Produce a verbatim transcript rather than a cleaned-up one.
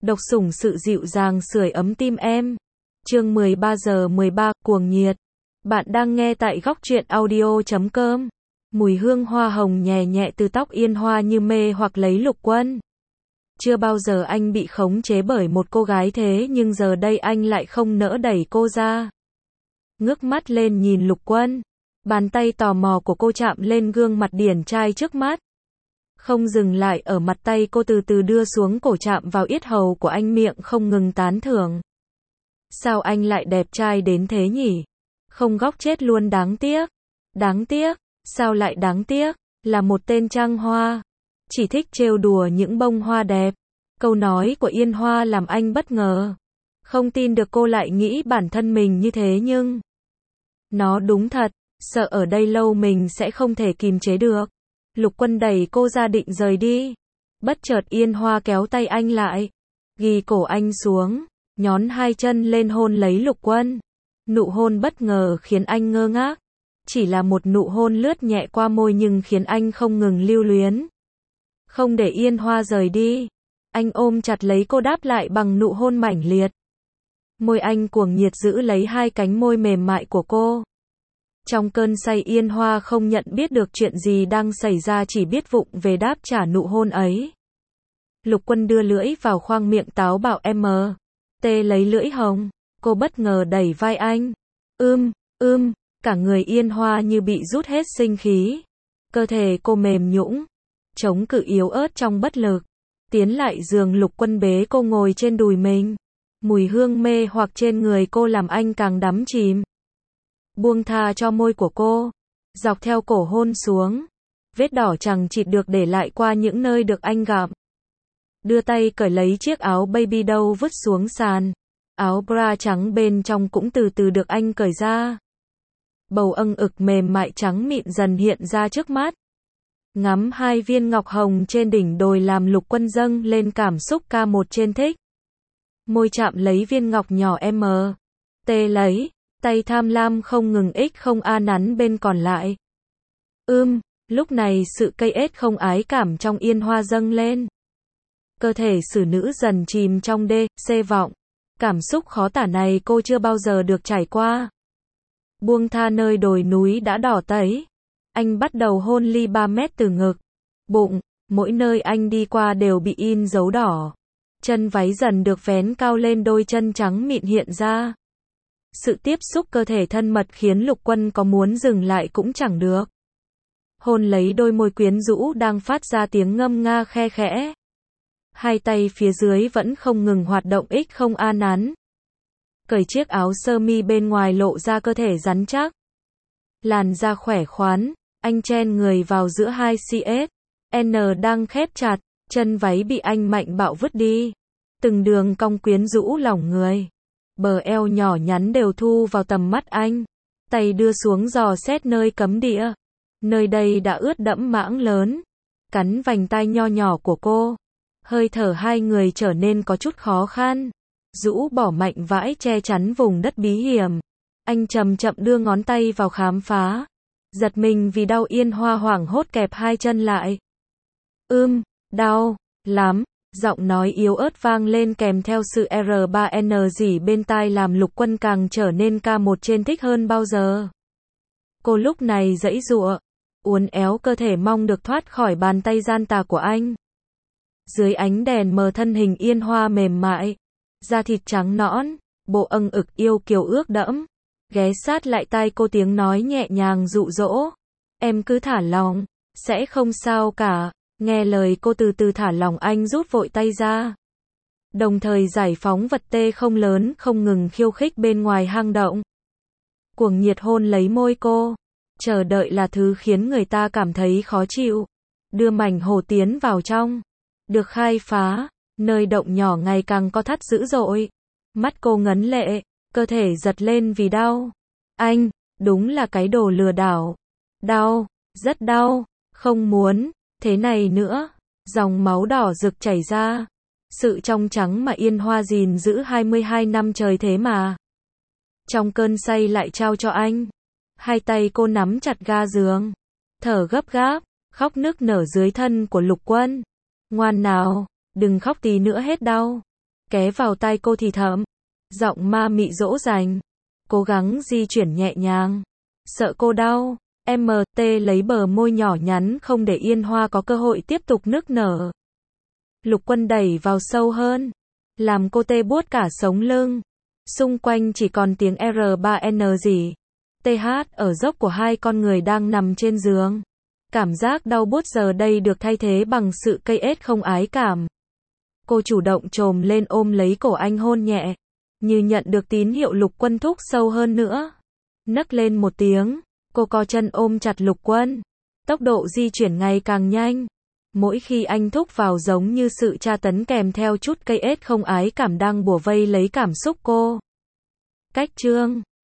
Độc sủng sự dịu dàng sưởi ấm tim em. Chương mười ba giờ mười ba, cuồng nhiệt. Bạn đang nghe tại góc truyện audio chấm com. Mùi hương hoa hồng nhẹ nhẹ từ tóc Yên Hoa như mê hoặc lấy Lục Quân. Chưa bao giờ anh bị khống chế bởi một cô gái thế nhưng giờ đây anh lại không nỡ đẩy cô ra. Ngước mắt lên nhìn Lục Quân. Bàn tay tò mò của cô chạm lên gương mặt điển trai trước mắt. Không dừng lại ở mặt tay cô từ từ đưa xuống cổ chạm vào yết hầu của anh, miệng không ngừng tán thưởng. Sao anh lại đẹp trai đến thế nhỉ? Không góc chết luôn, đáng tiếc. Đáng tiếc, sao lại đáng tiếc? Là một tên trăng hoa. Chỉ thích trêu đùa những bông hoa đẹp. Câu nói của Yên Hoa làm anh bất ngờ. Không tin được cô lại nghĩ bản thân mình như thế nhưng... Nó đúng thật, sợ ở đây lâu mình sẽ không thể kìm chế được. Lục Quân đẩy cô ra định rời đi. Bất chợt Yên Hoa kéo tay anh lại. Ghi cổ anh xuống. Nhón hai chân lên hôn lấy Lục Quân. Nụ hôn bất ngờ khiến anh ngơ ngác. Chỉ là một nụ hôn lướt nhẹ qua môi nhưng khiến anh không ngừng lưu luyến. Không để Yên Hoa rời đi. Anh ôm chặt lấy cô, đáp lại bằng nụ hôn mãnh liệt. Môi anh cuồng nhiệt giữ lấy hai cánh môi mềm mại của cô. Trong cơn say Yên Hoa không nhận biết được chuyện gì đang xảy ra, chỉ biết vụng về đáp trả nụ hôn ấy. Lục Quân đưa lưỡi vào khoang miệng táo bạo em tê lấy lưỡi hồng. Cô bất ngờ đẩy vai anh. Ưm, ưm, cả người Yên Hoa như bị rút hết sinh khí. Cơ thể cô mềm nhũn, chống cự yếu ớt trong bất lực. Tiến lại giường, Lục Quân bế cô ngồi trên đùi mình. Mùi hương mê hoặc trên người cô làm anh càng đắm chìm. Buông tha cho môi của cô, dọc theo cổ hôn xuống. Vết đỏ chằng chịt được để lại qua những nơi được anh gặm. Đưa tay cởi lấy chiếc áo baby doll vứt xuống sàn. Áo bra trắng bên trong cũng từ từ được anh cởi ra. Bầu âng ực mềm mại trắng mịn dần hiện ra trước mắt. Ngắm hai viên ngọc hồng trên đỉnh đồi làm Lục Quân dâng lên cảm xúc ca một trên thích. Môi chạm lấy viên ngọc nhỏ em tê lấy. Tay tham lam không ngừng ích không a nắn bên còn lại. Ưm, lúc này sự cây ết không ái cảm trong Yên Hoa dâng lên. Cơ thể xử nữ dần chìm trong đê, xê vọng. Cảm xúc khó tả này cô chưa bao giờ được trải qua. Buông tha nơi đồi núi đã đỏ tấy. Anh bắt đầu hôn ly ba mét từ ngực, bụng, mỗi nơi anh đi qua đều bị in dấu đỏ. Chân váy dần được vén cao lên, đôi chân trắng mịn hiện ra. Sự tiếp xúc cơ thể thân mật khiến Lục Quân có muốn dừng lại cũng chẳng được. Hôn lấy đôi môi quyến rũ đang phát ra tiếng ngâm nga khe khẽ. Hai tay phía dưới vẫn không ngừng hoạt động ích không a nắn. Cởi chiếc áo sơ mi bên ngoài lộ ra cơ thể rắn chắc. Làn da khỏe khoắn, anh chen người vào giữa hai xê ét en đang khép chặt, chân váy bị anh mạnh bạo vứt đi. Từng đường cong quyến rũ lỏng người. Bờ eo nhỏ nhắn đều thu vào tầm mắt anh. Tay đưa xuống dò xét nơi cấm địa. Nơi đây đã ướt đẫm mảng lớn. Cắn vành tai nho nhỏ của cô. Hơi thở hai người trở nên có chút khó khăn. Rũ bỏ mạnh vãi che chắn vùng đất bí hiểm. Anh chậm chậm đưa ngón tay vào khám phá. Giật mình vì đau, Yên Hoa hoảng hốt kẹp hai chân lại. Ưm, đau lắm. Giọng nói yếu ớt vang lên kèm theo sự R ba N rỉ bên tai làm Lục Quân càng trở nên ca một trên thích hơn bao giờ. Cô lúc này giãy giụa, uốn éo cơ thể mong được thoát khỏi bàn tay gian tà của anh. Dưới ánh đèn mờ thân hình Yên Hoa mềm mại, da thịt trắng nõn, bộ âng ực yêu kiều ước đẫm. Ghé sát lại tai cô, tiếng nói nhẹ nhàng dụ dỗ. Em cứ thả lòng, sẽ không sao cả. Nghe lời cô từ từ thả lỏng anh rút vội tay ra. Đồng thời giải phóng vật tê không lớn không ngừng khiêu khích bên ngoài hang động. Cuồng nhiệt hôn lấy môi cô. Chờ đợi là thứ khiến người ta cảm thấy khó chịu. Đưa mảnh hồ tiến vào trong. Được khai phá. Nơi động nhỏ ngày càng co thắt dữ dội. Mắt cô ngấn lệ. Cơ thể giật lên vì đau. Anh, đúng là cái đồ lừa đảo. Đau, rất đau. Không muốn thế này nữa. Dòng máu đỏ rực chảy ra. Sự trong trắng mà Yên Hoa gìn giữ hai mươi hai năm trời thế mà. Trong cơn say lại trao cho anh. Hai tay cô nắm chặt ga giường. Thở gấp gáp, khóc nức nở dưới thân của Lục Quân. Ngoan nào, đừng khóc tí nữa hết đau. ké vào tai cô thì thầm. Giọng ma mị dỗ dành. Cố gắng di chuyển nhẹ nhàng. Sợ cô đau. em tê lấy bờ môi nhỏ nhắn không để Yên Hoa có cơ hội tiếp tục nức nở. Lục Quân đẩy vào sâu hơn. Làm cô tê buốt cả sống lưng. Xung quanh chỉ còn tiếng R ba N gì. tê hát ở dốc của hai con người đang nằm trên giường. Cảm giác đau buốt giờ đây được thay thế bằng sự cây ết không ái cảm. Cô chủ động chồm lên ôm lấy cổ anh hôn nhẹ. Như nhận được tín hiệu Lục Quân thúc sâu hơn nữa. Nấc lên một tiếng. Cô co chân ôm chặt Lục Quân. Tốc độ di chuyển ngày càng nhanh. Mỗi khi anh thúc vào giống như sự tra tấn kèm theo chút cây ết không ái cảm đang bủa vây lấy cảm xúc cô. Cách chương